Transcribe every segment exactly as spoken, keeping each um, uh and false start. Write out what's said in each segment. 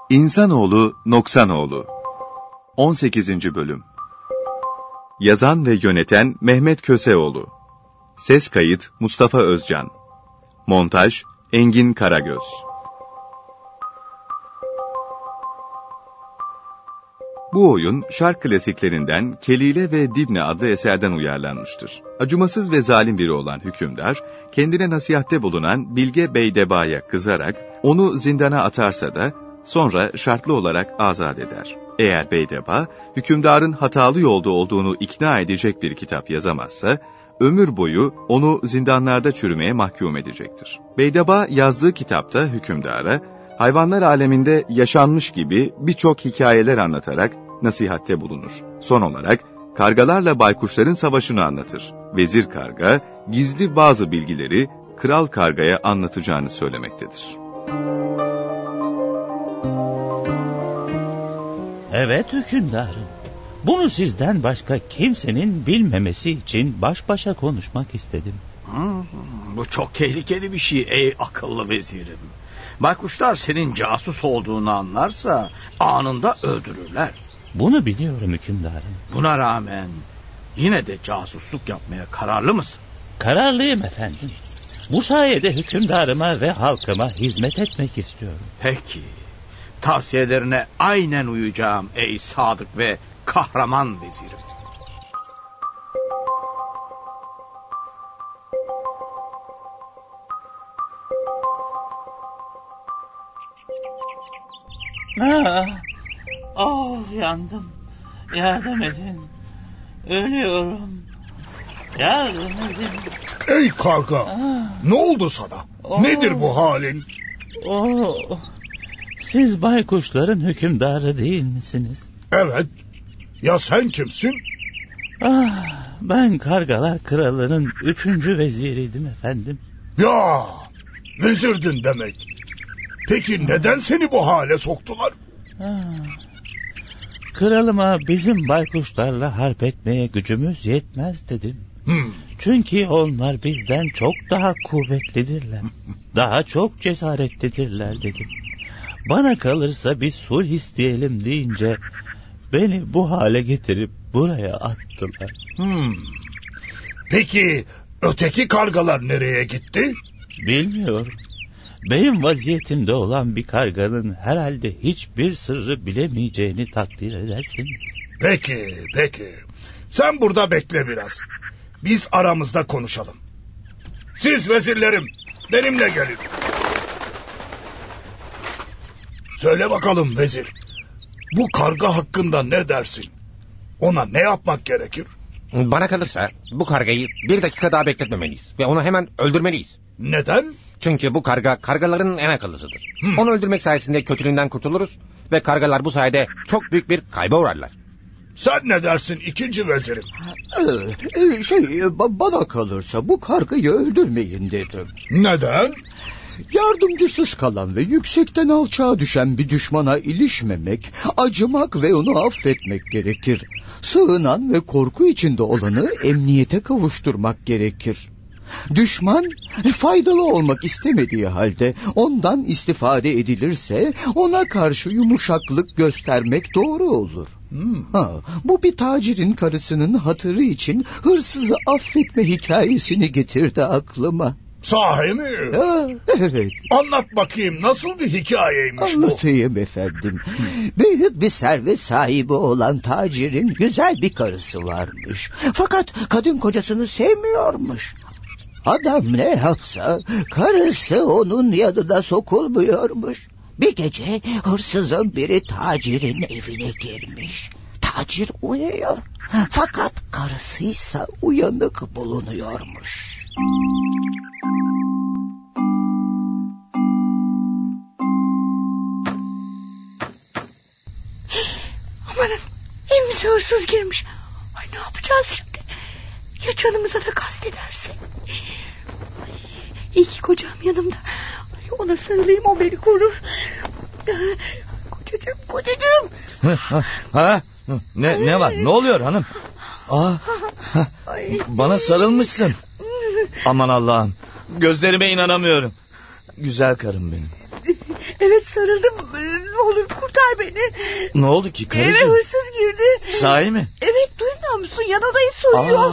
İnsanoğlu Noksanoğlu on sekizinci Bölüm. Yazan ve yöneten Mehmet Köseoğlu. Ses kayıt Mustafa Özcan. Montaj Engin Karagöz. Bu oyun şark klasiklerinden Kelile ve Dibne adlı eserden uyarlanmıştır. Acımasız ve zalim biri olan hükümdar, kendine nasihatte bulunan Bilge Beydeba'ya kızarak onu zindana atarsa da sonra şartlı olarak azat eder. Eğer Beydeba, hükümdarın hatalı yolda olduğunu ikna edecek bir kitap yazamazsa, ömür boyu onu zindanlarda çürümeye mahkum edecektir. Beydeba yazdığı kitapta hükümdara, hayvanlar aleminde yaşanmış gibi birçok hikayeler anlatarak nasihatte bulunur. Son olarak kargalarla baykuşların savaşını anlatır. Vezir Karga, gizli bazı bilgileri Kral Karga'ya anlatacağını söylemektedir. Evet hükümdarım. Bunu sizden başka kimsenin bilmemesi için baş başa konuşmak istedim. Hmm, bu çok tehlikeli bir şey ey akıllı vezirim. Baykuşlar senin casus olduğunu anlarsa anında öldürürler. Bunu biliyorum hükümdarım. Buna rağmen yine de casusluk yapmaya kararlı mısın? Kararlıyım efendim. Bu sayede hükümdarıma ve halkıma hizmet etmek istiyorum. Peki. Tavsiyelerine aynen uyacağım ey sadık ve kahraman vezirim. Ah, oh yandım. Yardım edin. Ölüyorum. Yardım edin. Ey karga, ah. Ne oldu sana? Oh. Nedir bu halin? Oh. Siz baykuşların hükümdarı değil misiniz? Evet. Ya sen kimsin? Ah, ben Kargalar Kralı'nın üçüncü veziriydim efendim. Ya, vezirdin demek. Peki neden seni bu hale soktular? Ah, kralıma bizim baykuşlarla harp etmeye gücümüz yetmez dedim. Hmm. Çünkü onlar bizden çok daha kuvvetlidirler. Daha çok cesaretlidirler dedim. Bana kalırsa bir sulh isteyelim deyince beni bu hale getirip buraya attılar. Hmm. Peki öteki kargalar nereye gitti? Bilmiyorum. Benim vaziyetimde olan bir karganın herhalde hiçbir sırrı bilemeyeceğini takdir edersiniz. Peki, peki. Sen burada bekle biraz. Biz aramızda konuşalım. Siz vezirlerim, benimle gelin. Söyle bakalım vezir. Bu karga hakkında ne dersin? Ona ne yapmak gerekir? Bana kalırsa bu kargayı bir dakika daha bekletmemeliyiz. Ve onu hemen öldürmeliyiz. Neden? Çünkü bu karga kargaların en akıllısıdır. Hmm. Onu öldürmek sayesinde kötülüğünden kurtuluruz. Ve kargalar bu sayede çok büyük bir kayba uğrarlar. Sen ne dersin ikinci vezirim? Ee, şey bana kalırsa bu kargayı öldürmeyin dedim. Neden? Yardımcısız kalan ve yüksekten alçağa düşen bir düşmana ilişmemek, acımak ve onu affetmek gerekir. Sığınan ve korku içinde olanı emniyete kavuşturmak gerekir. Düşman faydalı olmak istemediği halde ondan istifade edilirse ona karşı yumuşaklık göstermek doğru olur. Hmm. Ha, bu bir tacirin karısının hatırı için hırsızı affetme hikayesini getirdi aklıma. Sahi mi? Ha, evet. Anlat bakayım nasıl bir hikayeymiş Anlatayım bu? Anlatayım efendim. Büyük bir servet sahibi olan tacirin güzel bir karısı varmış. Fakat kadın kocasını sevmiyormuş. Adam ne yapsa karısı onun yanına sokulmuyormuş. Bir gece hırsızın biri tacirin evine girmiş. Tacir uyuyor. Fakat karısıysa uyanık bulunuyormuş. Amanın, evimize hırsız girmiş. Ay ne yapacağız şimdi? Ya canımıza da kastederse? Ay, iyi ki kocam yanımda. Ay, ona sarılayım, o beni korur. Kocacığım, kocacığım. Ha, ha, ne, ne var? Ne oluyor hanım? Aa, ha, bana sarılmışsın. Aman Allah'ım. Gözlerime inanamıyorum. Güzel karım benim. Evet sarıldım. Ne olur kurtar beni. Ne oldu ki karıcığım? Eve hırsız girdi. Sahi mi? Evet, duymuyor musun? Yan odayı soyuyor.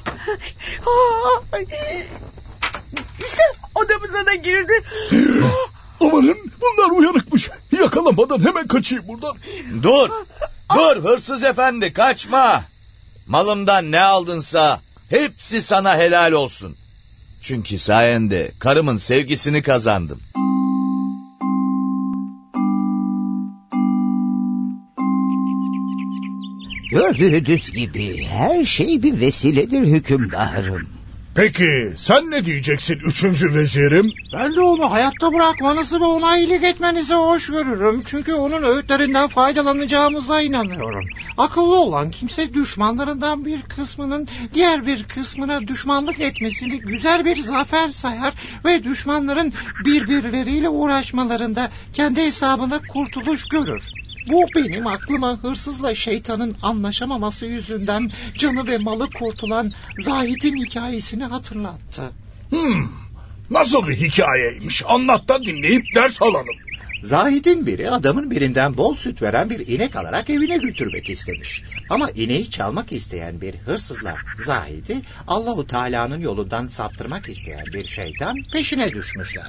İşte odamıza da girdi. Amanın, bunlar uyanıkmış. Yakalamadan hemen kaçayım buradan. Dur. Dur hırsız efendi, kaçma. Malımdan ne aldınsa hepsi sana helal olsun. Çünkü sayende karımın sevgisini kazandım. Gördüğünüz gibi her şey bir vesiledir hükümdarım. Peki sen ne diyeceksin üçüncü vezirim? Ben de onu hayatta bırakmanızı ve ona iyilik etmenizi hoş görürüm. Çünkü onun öğütlerinden faydalanacağımıza inanıyorum. Akıllı olan kimse düşmanlarından bir kısmının diğer bir kısmına düşmanlık etmesini güzel bir zafer sayar ve düşmanların birbirleriyle uğraşmalarında kendi hesabına kurtuluş görür. Bu benim aklıma hırsızla şeytanın anlaşamaması yüzünden canı ve malı kurtulan Zahid'in hikayesini hatırlattı. Hmm, nasıl bir hikayeymiş? Anlat da dinleyip ders alalım. Zahid'in biri adamın birinden bol süt veren bir inek alarak evine götürmek istemiş. Ama ineği çalmak isteyen bir hırsızla Zahid'i Allahu Teala'nın yolundan saptırmak isteyen bir şeytan peşine düşmüşler.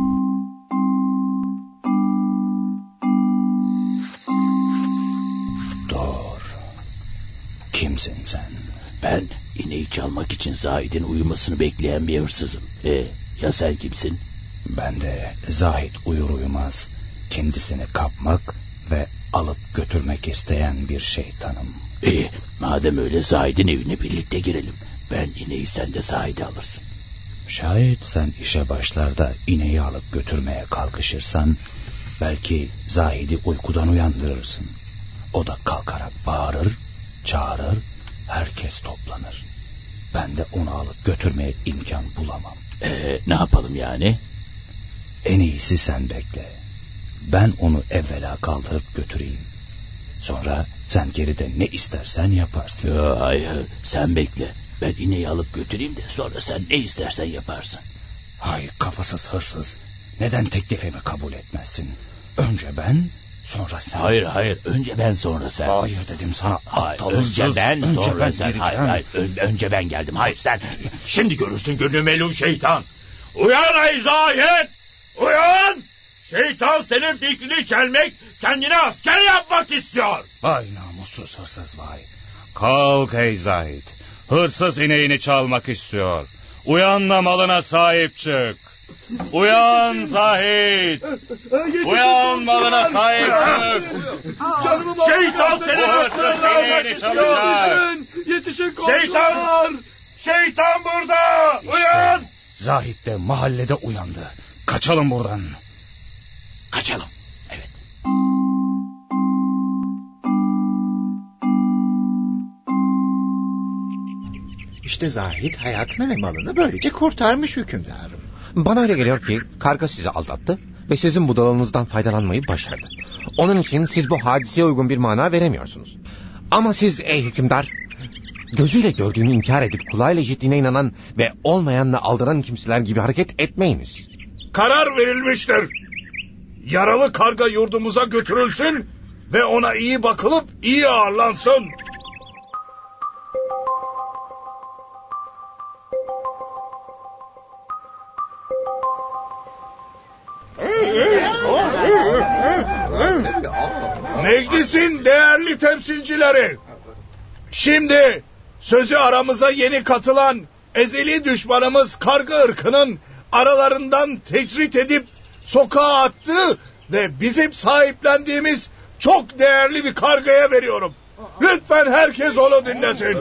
Kimsin sen? Ben ineği çalmak için Zahid'in uyumasını bekleyen bir hırsızım. E, ya sen kimsin? Ben de Zahid uyur uyumaz kendisini kapmak ve alıp götürmek isteyen bir şeytanım. E, madem öyle Zahid'in evine birlikte girelim. Ben ineği, sen de Zahid'i alırsın. Şayet sen işe başlarda ineği alıp götürmeye kalkışırsan belki Zahid'i uykudan uyandırırsın. O da kalkarak bağırır, çağırır, herkes toplanır. Ben de onu alıp götürmeye imkan bulamam. Ee, ne yapalım yani? En iyisi sen bekle. Ben onu evvela kaldırıp götüreyim. Sonra sen geride ne istersen yaparsın. Yo, hayır, sen bekle. Ben ineği alıp götüreyim de sonra sen ne istersen yaparsın. Hayır kafasız hırsız. Neden teklifimi kabul etmezsin? Önce ben, sonra sen. Hayır hayır, önce ben sonra sen. Hayır dedim sana, aptal hırsız. Önce ben önce sonra ben sen. gireceğim. Hayır hayır, ön, önce ben geldim. Hayır sen. Şimdi görürsün günü melun şeytan. Uyan ey Zahid! Uyan! Şeytan senin fikrini çelmek, kendine asker yapmak istiyor. Vay namussuz hırsız vay. Kalk ey Zahid. Hırsız ineğini çalmak istiyor. Uyan da malına sahip çık. Uyan Zahid. Uyan malına sahip çık. Şeytan senin hırsız ineğini çalacak. Yetişin komşular. Şeytan, şeytan burada. İşte, uyan. Zahid de mahallede uyandı. Kaçalım buradan. Kaçalım. Evet. İşte Zahid hayatını ve malını böylece kurtarmış hükümdarım. Bana öyle geliyor ki karga sizi aldattı ve sizin budalığınızdan faydalanmayı başardı. Onun için siz bu hadiseye uygun bir mana veremiyorsunuz. Ama siz ey hükümdar, gözüyle gördüğünü inkar edip kulağıyla işittiğine inanan ve olmayanla aldanan kimseler gibi hareket etmeyiniz. Karar verilmiştir. Yaralı karga yurdumuza götürülsün ve ona iyi bakılıp iyi ağırlansın. Meclisin değerli temsilcileri, şimdi sözü aramıza yeni katılan ezeli düşmanımız karga ırkının aralarından tecrit edip sokağa attığı ve bizim sahiplendiğimiz çok değerli bir kargaya veriyorum. Lütfen herkes onu dinlesin.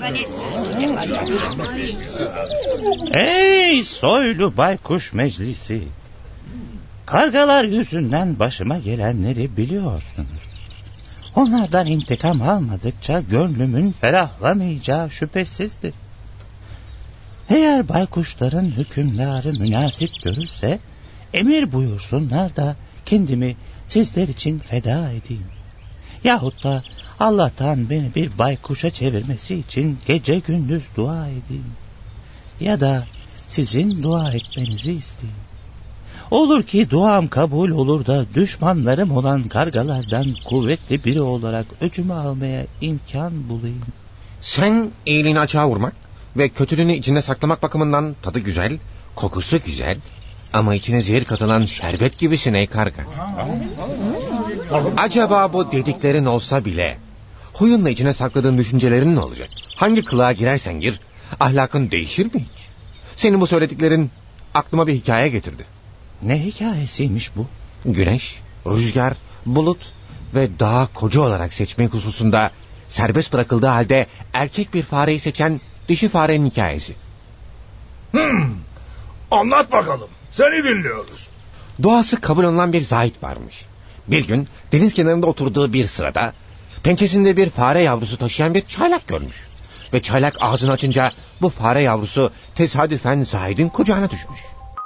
Ey soylu baykuş meclisi! Kargalar yüzünden başıma gelenleri biliyorsunuz. Onlardan intikam almadıkça gönlümün ferahlamayacağı şüphesizdir. Eğer baykuşların hükümdarı münasip görürse emir buyursunlar da kendimi sizler için feda edeyim. Yahut da Allah'tan beni bir baykuşa çevirmesi için gece gündüz dua edeyim. Ya da sizin dua etmenizi isteyeyim. Olur ki duam kabul olur da düşmanlarım olan kargalardan kuvvetli biri olarak öcümü almaya imkan bulayım. Sen iyiliğini açığa vurmak ve kötülüğünü içinde saklamak bakımından tadı güzel, kokusu güzel ama içine zehir katılan şerbet gibisin ey karga. Acaba bu dediklerin olsa bile huyunla içine sakladığın düşüncelerin ne olacak? Hangi kılığa girersen gir ahlakın değişir mi hiç? Senin bu söylediklerin aklıma bir hikaye getirdi. Ne hikayesiymiş bu? Güneş, rüzgar, bulut ve dağı koca olarak seçmek hususunda serbest bırakıldığı halde erkek bir fareyi seçen dişi farenin hikayesi. Hmm, anlat bakalım. Seni dinliyoruz. Duası kabul olunan bir zahit varmış. Bir gün deniz kenarında oturduğu bir sırada pençesinde bir fare yavrusu taşıyan bir çaylak görmüş. Ve çaylak ağzını açınca bu fare yavrusu tesadüfen zahidin kucağına düşmüş.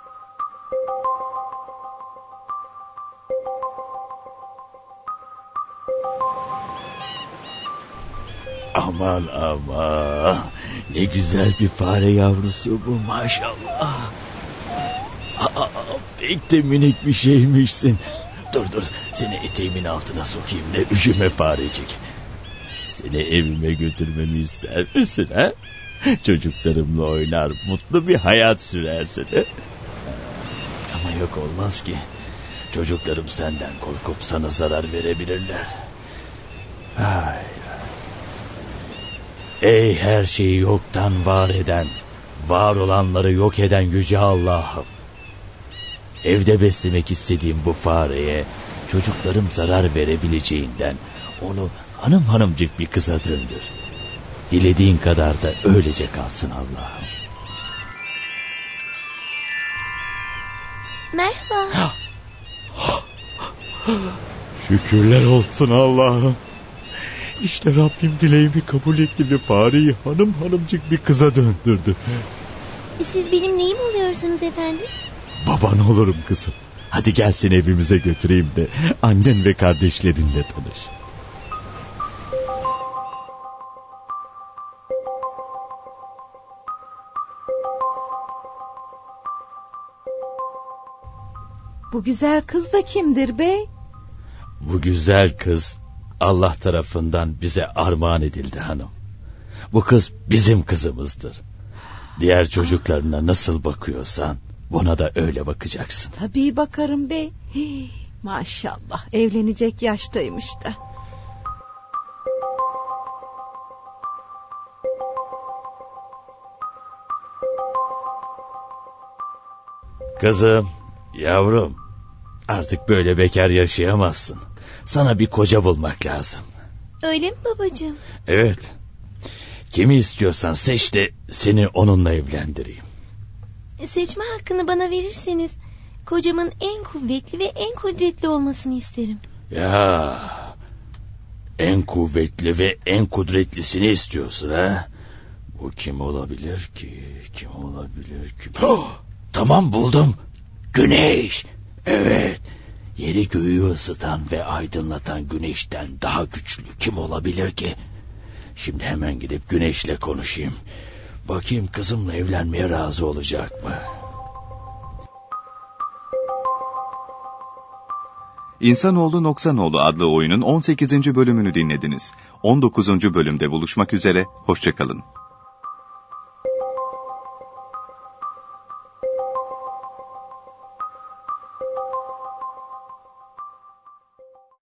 Aman aman, ne güzel bir fare yavrusu bu maşallah. Aa, pek de minik bir şeymişsin. Dur dur, seni eteğimin altına sokayım da üşüme farecik. Seni evime götürmemi ister misin ha? Çocuklarımla oynar, mutlu bir hayat sürersin ha? Ama yok, olmaz ki. Çocuklarım senden korkup sana zarar verebilirler. Ay. Ey her şeyi yoktan var eden, var olanları yok eden yüce Allah'ım. Evde beslemek istediğim bu fareye çocuklarım zarar verebileceğinden onu hanım hanımcık bir kıza döndür. Dilediğin kadar da öylece kalsın Allah'ım. Merhaba. Şükürler olsun Allah'ım. İşte Rabbim dileğimi kabul etti ve fareyi hanım hanımcık bir kıza döndürdü. Siz benim neyim oluyorsunuz efendim? Baban olurum kızım. Hadi gel seni evimize götüreyim de annen ve kardeşlerinle tanış. Bu güzel kız da kimdir bey? Bu güzel kız Allah tarafından bize armağan edildi hanım. Bu kız bizim kızımızdır. Diğer çocuklarına nasıl bakıyorsan buna da öyle bakacaksın. Tabii bakarım bey. Hii, maşallah evlenecek yaştaymış da. Kızım, yavrum, artık böyle bekar yaşayamazsın. Sana bir koca bulmak lazım. Öyle mi babacığım? Evet. Kimi istiyorsan seç de seni onunla evlendireyim. Seçme hakkını bana verirseniz kocamın en kuvvetli ve en kudretli olmasını isterim. Ya, en kuvvetli ve en kudretlisini istiyorsun ha? Bu kim olabilir ki? Kim olabilir ki? Oh, tamam, buldum. Güneş. Evet. Yeri göğü ısıtan ve aydınlatan güneşten daha güçlü kim olabilir ki? Şimdi hemen gidip güneşle konuşayım. Bakayım kızımla evlenmeye razı olacak mı? İnsanoğlu Noksanoğlu adlı oyunun on sekizinci bölümünü dinlediniz. on dokuzuncu bölümde buluşmak üzere, hoşça kalın.